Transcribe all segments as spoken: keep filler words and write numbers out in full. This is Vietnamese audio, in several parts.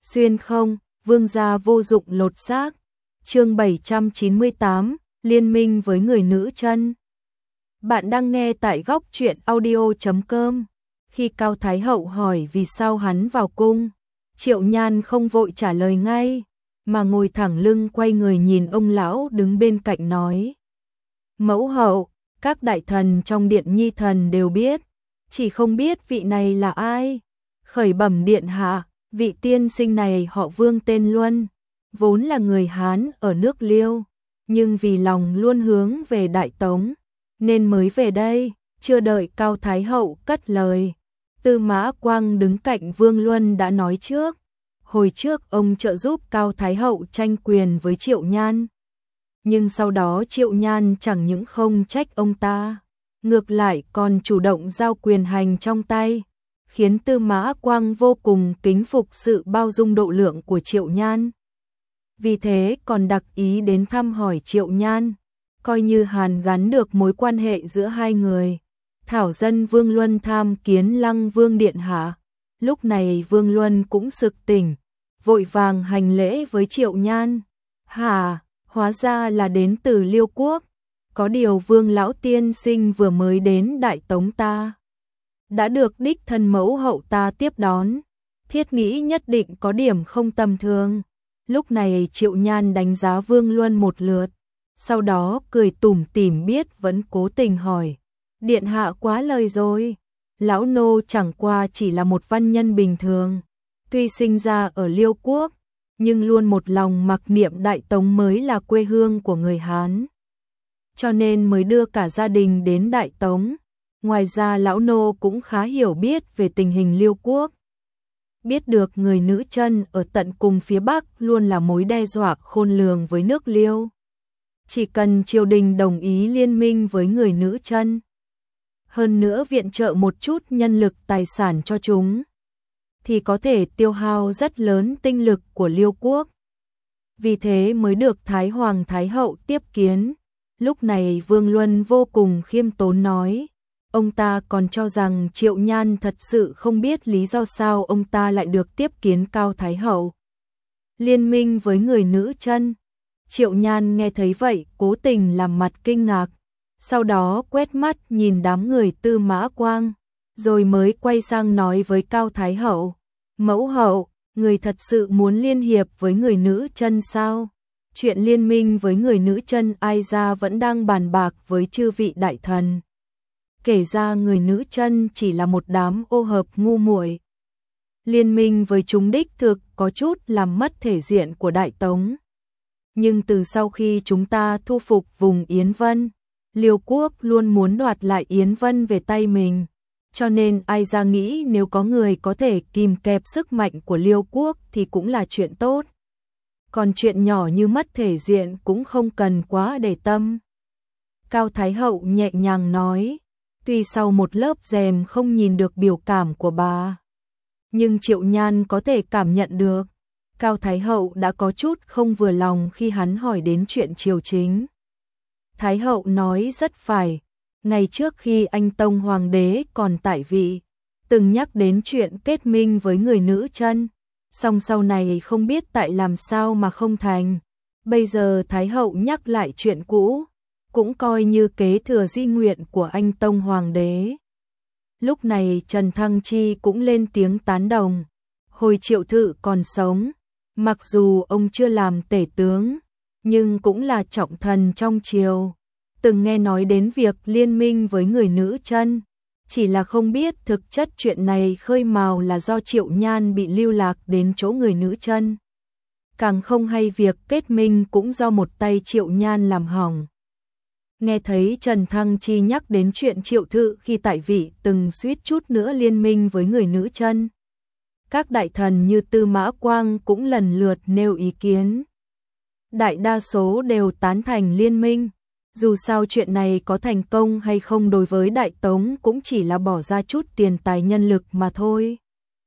Xuyên không, vương gia vô dụng lột xác. Chương bảy trăm chín mươi tám, liên minh với người nữ chân. Bạn đang nghe tại góc truyện audio chấm com. Khi Cao Thái Hậu hỏi vì sao hắn vào cung, Triệu Nhan không vội trả lời ngay, mà ngồi thẳng lưng quay người nhìn ông lão đứng bên cạnh nói: Mẫu hậu, các đại thần trong điện nhi thần đều biết, chỉ không biết vị này là ai. Khởi bẩm điện hạ, vị tiên sinh này họ Vương tên Luân, vốn là người Hán ở nước Liêu, nhưng vì lòng luôn hướng về Đại Tống, nên mới về đây. Chưa đợi Cao Thái Hậu cất lời, Tư Mã Quang đứng cạnh Vương Luân đã nói trước. Hồi trước ông trợ giúp Cao Thái Hậu tranh quyền với Triệu Nhan, nhưng sau đó Triệu Nhan chẳng những không trách ông ta, ngược lại còn chủ động giao quyền hành trong tay, khiến Tư Mã Quang vô cùng kính phục sự bao dung độ lượng của Triệu Nhan. Vì thế còn đặc ý đến thăm hỏi Triệu Nhan, coi như hàn gắn được mối quan hệ giữa hai người. Thảo dân Vương Luân tham kiến Lăng Vương điện hạ. Lúc này Vương Luân cũng sực tỉnh, vội vàng hành lễ với Triệu Nhan. Hà, hóa ra là đến từ Liêu quốc. Có điều Vương lão tiên sinh vừa mới đến Đại Tống ta, đã được đích thân mẫu hậu ta tiếp đón, thiết nghĩ nhất định có điểm không tầm thường. Lúc này Triệu Nhan đánh giá Vương Luân một lượt, sau đó cười tủm tỉm biết vẫn cố tình hỏi: Điện hạ quá lời rồi, lão nô chẳng qua chỉ là một văn nhân bình thường, tuy sinh ra ở Liêu quốc, nhưng luôn một lòng mặc niệm Đại Tống mới là quê hương của người Hán, cho nên mới đưa cả gia đình đến Đại Tống. Ngoài ra lão nô cũng khá hiểu biết về tình hình Liêu quốc, biết được người nữ chân ở tận cùng phía Bắc luôn là mối đe dọa khôn lường với nước Liêu. Chỉ cần triều đình đồng ý liên minh với người nữ chân, hơn nữa viện trợ một chút nhân lực tài sản cho chúng, thì có thể tiêu hao rất lớn tinh lực của Liêu quốc. Vì thế mới được Thái Hoàng Thái Hậu tiếp kiến. Lúc này Vương Luân vô cùng khiêm tốn nói, ông ta còn cho rằng Triệu Nhan thật sự không biết lý do sao ông ta lại được tiếp kiến Cao Thái Hậu. Liên minh với người nữ chân. Triệu Nhan nghe thấy vậy cố tình làm mặt kinh ngạc, sau đó quét mắt nhìn đám người Tư Mã Quang, rồi mới quay sang nói với Cao Thái Hậu: Mẫu hậu, người thật sự muốn liên hiệp với người nữ chân sao? Chuyện liên minh với người nữ chân ai ra vẫn đang bàn bạc với chư vị đại thần. Kể ra người nữ chân chỉ là một đám ô hợp ngu muội. Liên minh với chúng đích thực có chút làm mất thể diện của Đại Tống. Nhưng từ sau khi chúng ta thu phục vùng Yến Vân, Liêu quốc luôn muốn đoạt lại Yến Vân về tay mình, cho nên ai ra nghĩ nếu có người có thể kìm kẹp sức mạnh của Liêu quốc thì cũng là chuyện tốt. Còn chuyện nhỏ như mất thể diện cũng không cần quá để tâm. Cao Thái Hậu nhẹ nhàng nói, tuy sau một lớp rèm không nhìn được biểu cảm của bà, nhưng Triệu Nhan có thể cảm nhận được. Cao Thái Hậu đã có chút không vừa lòng khi hắn hỏi đến chuyện triều chính. Thái Hậu nói rất phải, ngày trước khi anh Tông Hoàng đế còn tại vị, từng nhắc đến chuyện kết minh với người nữ chân, song sau này không biết tại làm sao mà không thành. Bây giờ Thái Hậu nhắc lại chuyện cũ, cũng coi như kế thừa di nguyện của anh Tông Hoàng đế. Lúc này Trần Thăng Chi cũng lên tiếng tán đồng. Hồi Triệu Thự còn sống, mặc dù ông chưa làm tể tướng, nhưng cũng là trọng thần trong triều, từng nghe nói đến việc liên minh với người nữ chân, chỉ là không biết thực chất chuyện này khơi mào là do Triệu Nhan bị lưu lạc đến chỗ người nữ chân. Càng không hay việc kết minh cũng do một tay Triệu Nhan làm hỏng. Nghe thấy Trần Thăng Chi nhắc đến chuyện Triệu Thự khi tại vị từng suýt chút nữa liên minh với người nữ chân, các đại thần như Tư Mã Quang cũng lần lượt nêu ý kiến. Đại đa số đều tán thành liên minh. Dù sao chuyện này có thành công hay không đối với Đại Tống cũng chỉ là bỏ ra chút tiền tài nhân lực mà thôi.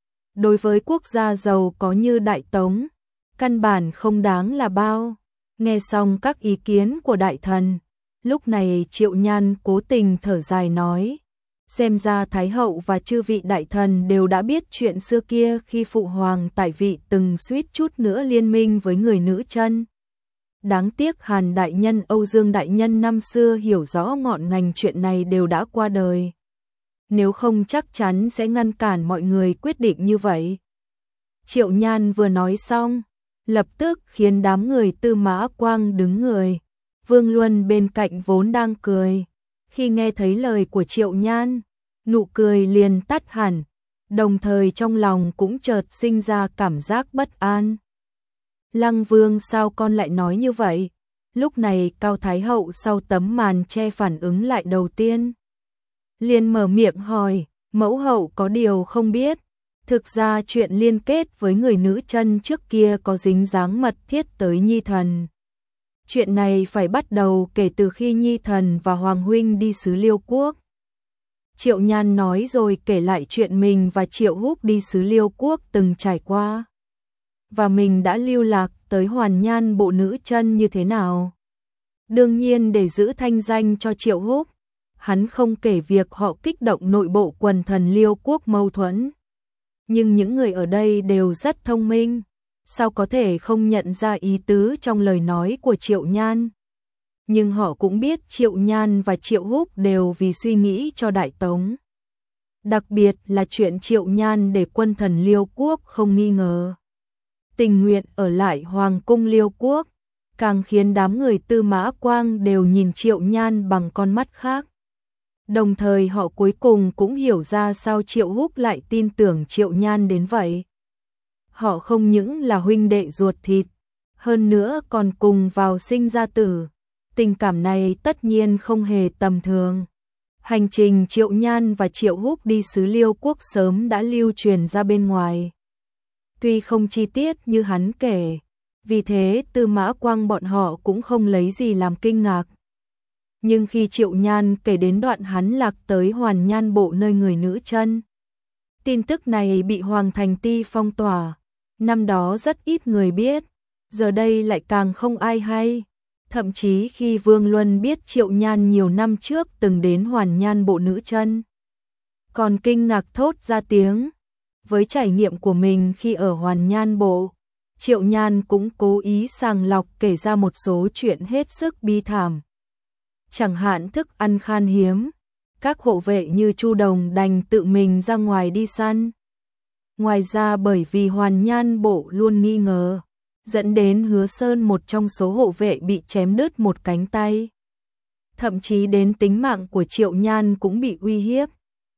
Đối với quốc gia giàu có như Đại Tống, căn bản không đáng là bao. Nghe xong các ý kiến của đại thần, lúc này Triệu Nhan cố tình thở dài nói, Xem ra Thái hậu và chư vị đại thần đều đã biết chuyện xưa kia khi phụ hoàng tại vị từng suýt chút nữa liên minh với người nữ chân. Đáng tiếc Hàn đại nhân, Âu Dương đại nhân năm xưa hiểu rõ ngọn ngành chuyện này đều đã qua đời. Nếu không chắc chắn sẽ ngăn cản mọi người quyết định như vậy. Triệu Nhan vừa nói xong, lập tức khiến đám người Tư Mã Quang đứng người. Vương Luân bên cạnh vốn đang cười, khi nghe thấy lời của Triệu Nhan, nụ cười liền tắt hẳn, đồng thời trong lòng cũng chợt sinh ra cảm giác bất an. Lăng Vương, sao con lại nói như vậy? Lúc này Cao Thái hậu sau tấm màn che phản ứng lại đầu tiên. Liền mở miệng hỏi, mẫu hậu có điều không biết. Thực ra chuyện liên kết với người nữ chân trước kia có dính dáng mật thiết tới Nhi thần. Chuyện này phải bắt đầu kể từ khi Nhi thần và Hoàng huynh đi xứ Liêu quốc. Triệu Nhan nói rồi kể lại chuyện mình và Triệu Húc đi xứ Liêu quốc từng trải qua. Và mình đã lưu lạc tới Hoàn Nhan bộ nữ chân như thế nào. Đương nhiên để giữ thanh danh cho Triệu Húc, hắn không kể việc họ kích động nội bộ quần thần Liêu quốc mâu thuẫn. Nhưng những người ở đây đều rất thông minh, sao có thể không nhận ra ý tứ trong lời nói của Triệu Nhan. Nhưng họ cũng biết Triệu Nhan và Triệu Húc đều vì suy nghĩ cho Đại Tống. Đặc biệt là chuyện Triệu Nhan để quân thần Liêu quốc không nghi ngờ tình nguyện ở lại Hoàng cung Liêu quốc, càng khiến đám người Tư Mã Quang đều nhìn Triệu Nhan bằng con mắt khác. Đồng thời họ cuối cùng cũng hiểu ra sao Triệu Húc lại tin tưởng Triệu Nhan đến vậy. Họ không những là huynh đệ ruột thịt, hơn nữa còn cùng vào sinh ra tử. Tình cảm này tất nhiên không hề tầm thường. Hành trình Triệu Nhan và Triệu Húc đi xứ Liêu quốc sớm đã lưu truyền ra bên ngoài. Tuy không chi tiết như hắn kể, vì thế Tư Mã Quang bọn họ cũng không lấy gì làm kinh ngạc. Nhưng khi Triệu Nhan kể đến đoạn hắn lạc tới Hoàn Nhan bộ nơi người nữ chân, tin tức này bị Hoàng Thành Ti phong tỏa. Năm đó rất ít người biết, giờ đây lại càng không ai hay. Thậm chí khi Vương Luân biết Triệu Nhan nhiều năm trước từng đến Hoàn Nhan bộ nữ chân, còn kinh ngạc thốt ra tiếng. Với trải nghiệm của mình khi ở Hoàn Nhan bộ, Triệu Nhan cũng cố ý sàng lọc kể ra một số chuyện hết sức bi thảm. Chẳng hạn thức ăn khan hiếm, các hộ vệ như Chu Đồng đành tự mình ra ngoài đi săn. Ngoài ra bởi vì Hoàn Nhan bộ luôn nghi ngờ, dẫn đến Hứa Sơn một trong số hộ vệ bị chém đứt một cánh tay. Thậm chí đến tính mạng của Triệu Nhan cũng bị uy hiếp.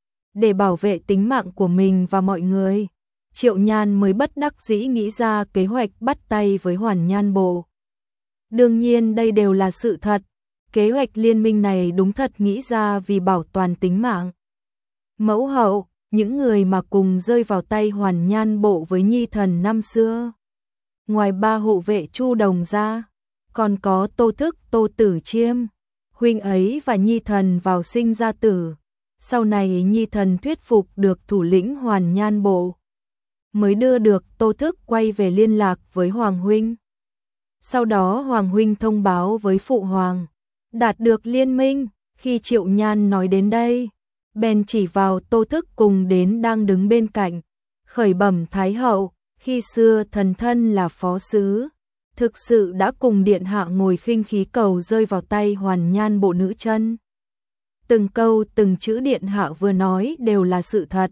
Để bảo vệ tính mạng của mình và mọi người, Triệu Nhan mới bất đắc dĩ nghĩ ra kế hoạch bắt tay với Hoàn Nhan bộ. Đương nhiên đây đều là sự thật, kế hoạch liên minh này đúng thật nghĩ ra vì bảo toàn tính mạng. Mẫu hậu, những người mà cùng rơi vào tay Hoàn Nhan bộ với Nhi thần năm xưa, ngoài ba hộ vệ Chu Đồng ra, còn có Tô Thức, Tô Tử Chiêm, huynh ấy và Nhi thần vào sinh ra tử. Sau này Nhi thần thuyết phục được thủ lĩnh Hoàn Nhan bộ, mới đưa được Tô Thức quay về liên lạc với Hoàng huynh. Sau đó Hoàng huynh thông báo với phụ hoàng, đạt được liên minh. Khi Triệu Nhan nói đến đây, bèn chỉ vào Tô Thức cùng đến đang đứng bên cạnh, khởi bẩm Thái hậu, khi xưa thần thân là phó sứ, thực sự đã cùng điện hạ ngồi khinh khí cầu rơi vào tay Hoàn Nhan bộ nữ chân. Từng câu từng chữ điện hạ vừa nói đều là sự thật.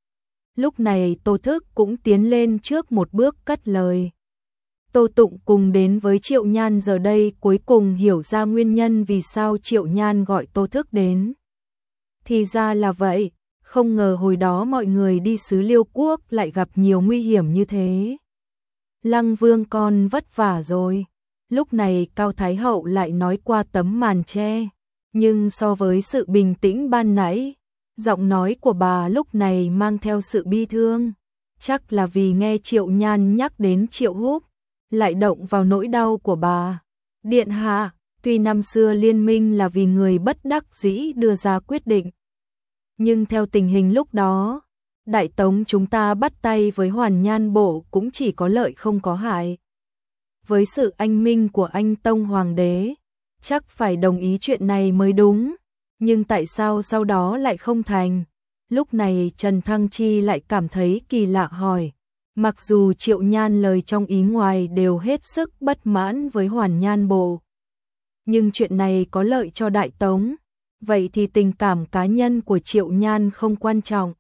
Lúc này Tô Thức cũng tiến lên trước một bước cất lời. Tô Tụng cùng đến với Triệu Nhan giờ đây cuối cùng hiểu ra nguyên nhân vì sao Triệu Nhan gọi Tô Thức đến. Thì ra là vậy, không ngờ hồi đó mọi người đi xứ Liêu quốc lại gặp nhiều nguy hiểm như thế. Lăng Vương con vất vả rồi. Lúc này Cao Thái hậu lại nói qua tấm màn che. Nhưng so với sự bình tĩnh ban nãy, giọng nói của bà lúc này mang theo sự bi thương. Chắc là vì nghe Triệu Nhan nhắc đến Triệu Húc, lại động vào nỗi đau của bà. Điện hạ, tuy năm xưa liên minh là vì người bất đắc dĩ đưa ra quyết định, nhưng theo tình hình lúc đó, Đại Tống chúng ta bắt tay với Hoàn Nhan bộ cũng chỉ có lợi không có hại. Với sự anh minh của anh Tông Hoàng đế, chắc phải đồng ý chuyện này mới đúng. Nhưng tại sao sau đó lại không thành? Lúc này Trần Thăng Chi lại cảm thấy kỳ lạ hỏi. Mặc dù Triệu Nhan lời trong ý ngoài đều hết sức bất mãn với Hoàn Nhan Bộ, nhưng chuyện này có lợi cho Đại Tống, vậy thì tình cảm cá nhân của Triệu Nhan không quan trọng.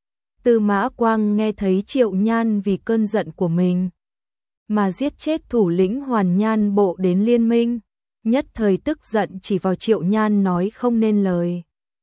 Tư Mã Quang nghe thấy Triệu Nhan vì cơn giận của mình mà giết chết thủ lĩnh Hoàn Nhan Bộ đến liên minh, nhất thời tức giận chỉ vào Triệu Nhan nói không nên lời.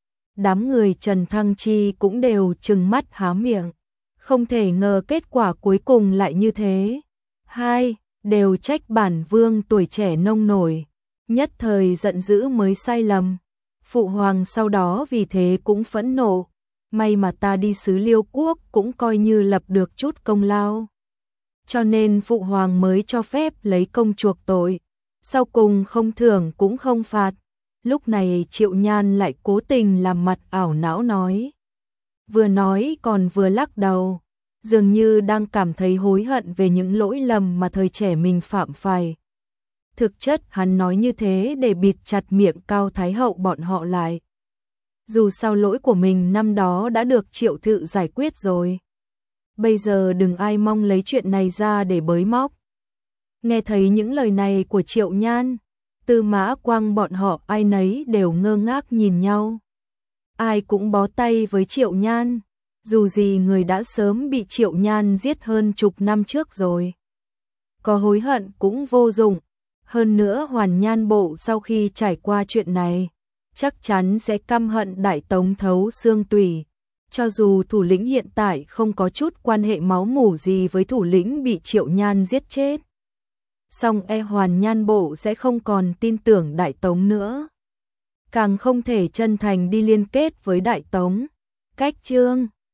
Đám người Trần Thăng Chi cũng đều trừng mắt há miệng, không thể ngờ kết quả cuối cùng lại như thế. Hai, đều trách bản vương tuổi trẻ nông nổi, nhất thời giận dữ mới sai lầm. Phụ hoàng sau đó vì thế cũng phẫn nộ, may mà ta đi xứ Liêu quốc cũng coi như lập được chút công lao, cho nên phụ hoàng mới cho phép lấy công chuộc tội, sau cùng không thưởng cũng không phạt. Lúc này Triệu Nhan lại cố tình làm mặt ảo não nói. Vừa nói còn vừa lắc đầu, dường như đang cảm thấy hối hận về những lỗi lầm mà thời trẻ mình phạm phải. Thực chất hắn nói như thế để bịt chặt miệng Cao Thái Hậu bọn họ lại. Dù sao lỗi của mình năm đó đã được Triệu Thự giải quyết rồi. Bây giờ đừng ai mong lấy chuyện này ra để bới móc. Nghe thấy những lời này của Triệu Nhan, Tư Mã Quang bọn họ ai nấy đều ngơ ngác nhìn nhau. Ai cũng bó tay với Triệu Nhan, dù gì người đã sớm bị Triệu Nhan giết hơn chục năm trước rồi. Có hối hận cũng vô dụng, hơn nữa Hoàn Nhan Bộ sau khi trải qua chuyện này, chắc chắn sẽ căm hận Đại Tống thấu xương tủy. Cho dù thủ lĩnh hiện tại không có chút quan hệ máu mủ gì với thủ lĩnh bị Triệu Nhan giết chết, song e Hoàn Nhan Bộ sẽ không còn tin tưởng Đại Tống nữa, càng không thể chân thành đi liên kết với Đại Tống. Cách chương